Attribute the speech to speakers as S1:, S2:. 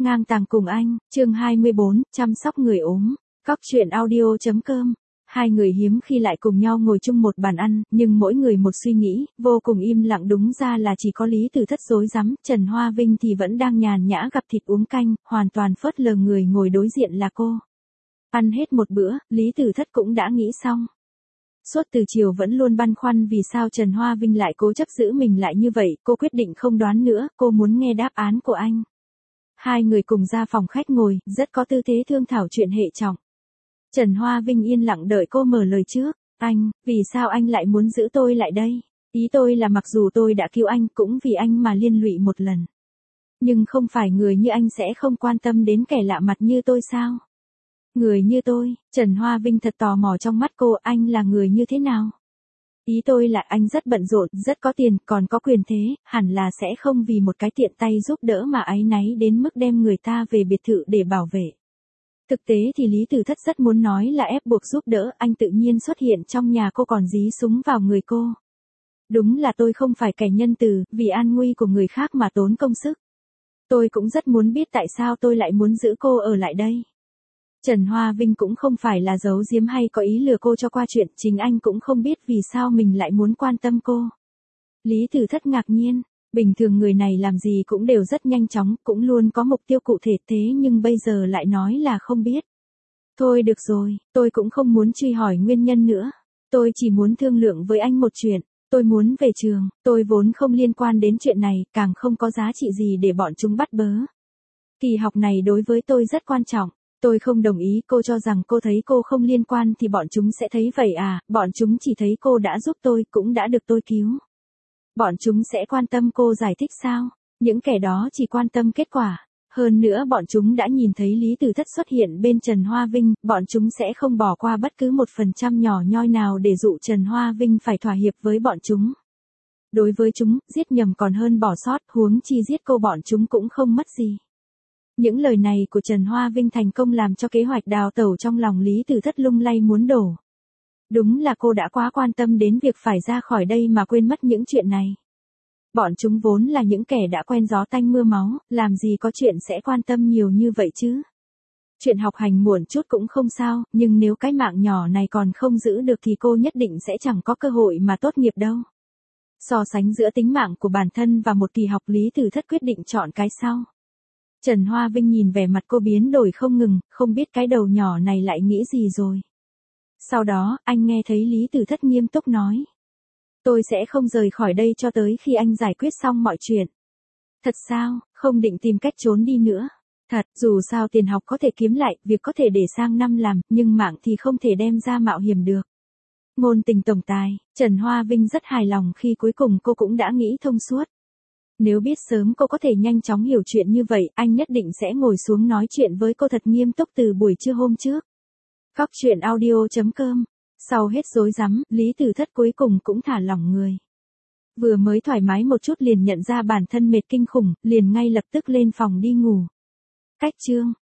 S1: Ngang tàng cùng anh, chương 24, chăm sóc người ốm. Cóc truyện audio.com. Hai người hiếm khi lại cùng nhau ngồi chung một bàn ăn, nhưng mỗi người một suy nghĩ, vô cùng im lặng, đúng ra là chỉ có Lý Tử Thất rối rắm, Trần Hoa Vinh thì vẫn đang nhàn nhã gặm thịt uống canh, hoàn toàn phớt lờ người ngồi đối diện là cô. Ăn hết một bữa, Lý Tử Thất cũng đã nghĩ xong. Suốt từ chiều vẫn luôn băn khoăn vì sao Trần Hoa Vinh lại cố chấp giữ mình lại như vậy, cô quyết định không đoán nữa, cô muốn nghe đáp án của anh. Hai người cùng ra phòng khách ngồi, rất có tư thế thương thảo chuyện hệ trọng. Trần Hoa Vinh yên lặng đợi cô mở lời trước. Anh, vì sao anh lại muốn giữ tôi lại đây? Ý tôi là mặc dù tôi đã cứu anh cũng vì anh mà liên lụy một lần. Nhưng không phải người như anh sẽ không quan tâm đến kẻ lạ mặt như tôi sao? Người như tôi, Trần Hoa Vinh thật tò mò trong mắt cô, anh là người như thế nào? Ý tôi là anh rất bận rộn, rất có tiền, còn có quyền thế, hẳn là sẽ không vì một cái tiện tay giúp đỡ mà áy náy đến mức đem người ta về biệt thự để bảo vệ. Thực tế thì Lý Tử Thất rất muốn nói là ép buộc giúp đỡ, anh tự nhiên xuất hiện trong nhà cô còn dí súng vào người cô. Đúng là tôi không phải kẻ nhân từ, vì an nguy của người khác mà tốn công sức. Tôi cũng rất muốn biết tại sao tôi lại muốn giữ cô ở lại đây. Trần Hoa Vinh cũng không phải là giấu giếm hay có ý lừa cô cho qua chuyện, chính anh cũng không biết vì sao mình lại muốn quan tâm cô. Lý Tử Thất ngạc nhiên, bình thường người này làm gì cũng đều rất nhanh chóng, cũng luôn có mục tiêu cụ thể, thế nhưng bây giờ lại nói là không biết. Thôi được rồi, tôi cũng không muốn truy hỏi nguyên nhân nữa. Tôi chỉ muốn thương lượng với anh một chuyện, tôi muốn về trường, tôi vốn không liên quan đến chuyện này, càng không có giá trị gì để bọn chúng bắt bớ. Kỳ học này đối với tôi rất quan trọng. Tôi không đồng ý, cô cho rằng cô thấy cô không liên quan thì bọn chúng sẽ thấy vậy à, bọn chúng chỉ thấy cô đã giúp tôi, cũng đã được tôi cứu. Bọn chúng sẽ quan tâm cô giải thích sao? Những kẻ đó chỉ quan tâm kết quả. Hơn nữa bọn chúng đã nhìn thấy Lý Tử Thất xuất hiện bên Trần Hoa Vinh, bọn chúng sẽ không bỏ qua bất cứ 1% nhỏ nhoi nào để dụ Trần Hoa Vinh phải thỏa hiệp với bọn chúng. Đối với chúng, giết nhầm còn hơn bỏ sót, huống chi giết cô bọn chúng cũng không mất gì. Những lời này của Trần Hoa Vinh thành công làm cho kế hoạch đào tẩu trong lòng Lý Tử Thất lung lay muốn đổ. Đúng là cô đã quá quan tâm đến việc phải ra khỏi đây mà quên mất những chuyện này. Bọn chúng vốn là những kẻ đã quen gió tanh mưa máu, làm gì có chuyện sẽ quan tâm nhiều như vậy chứ. Chuyện học hành muộn chút cũng không sao, nhưng nếu cái mạng nhỏ này còn không giữ được thì cô nhất định sẽ chẳng có cơ hội mà tốt nghiệp đâu. So sánh giữa tính mạng của bản thân và một kỳ học, Lý Tử Thất quyết định chọn cái sau. Trần Hoa Vinh nhìn vẻ mặt cô biến đổi không ngừng, không biết cái đầu nhỏ này lại nghĩ gì rồi. Sau đó, anh nghe thấy Lý Tử Thất nghiêm túc nói. Tôi sẽ không rời khỏi đây cho tới khi anh giải quyết xong mọi chuyện. Thật sao, không định tìm cách trốn đi nữa. Thật, dù sao tiền học có thể kiếm lại, việc có thể để sang năm làm, nhưng mạng thì không thể đem ra mạo hiểm được. Ngôn tình tổng tài, Trần Hoa Vinh rất hài lòng khi cuối cùng cô cũng đã nghĩ thông suốt. Nếu biết sớm cô có thể nhanh chóng hiểu chuyện như vậy, anh nhất định sẽ ngồi xuống nói chuyện với cô thật nghiêm túc từ buổi trưa hôm trước. Cóc truyện audio.com. Sau hết rối rắm, Lý Tử Thất cuối cùng cũng thả lỏng người. Vừa mới thoải mái một chút liền nhận ra bản thân mệt kinh khủng, liền ngay lập tức lên phòng đi ngủ. Cách chương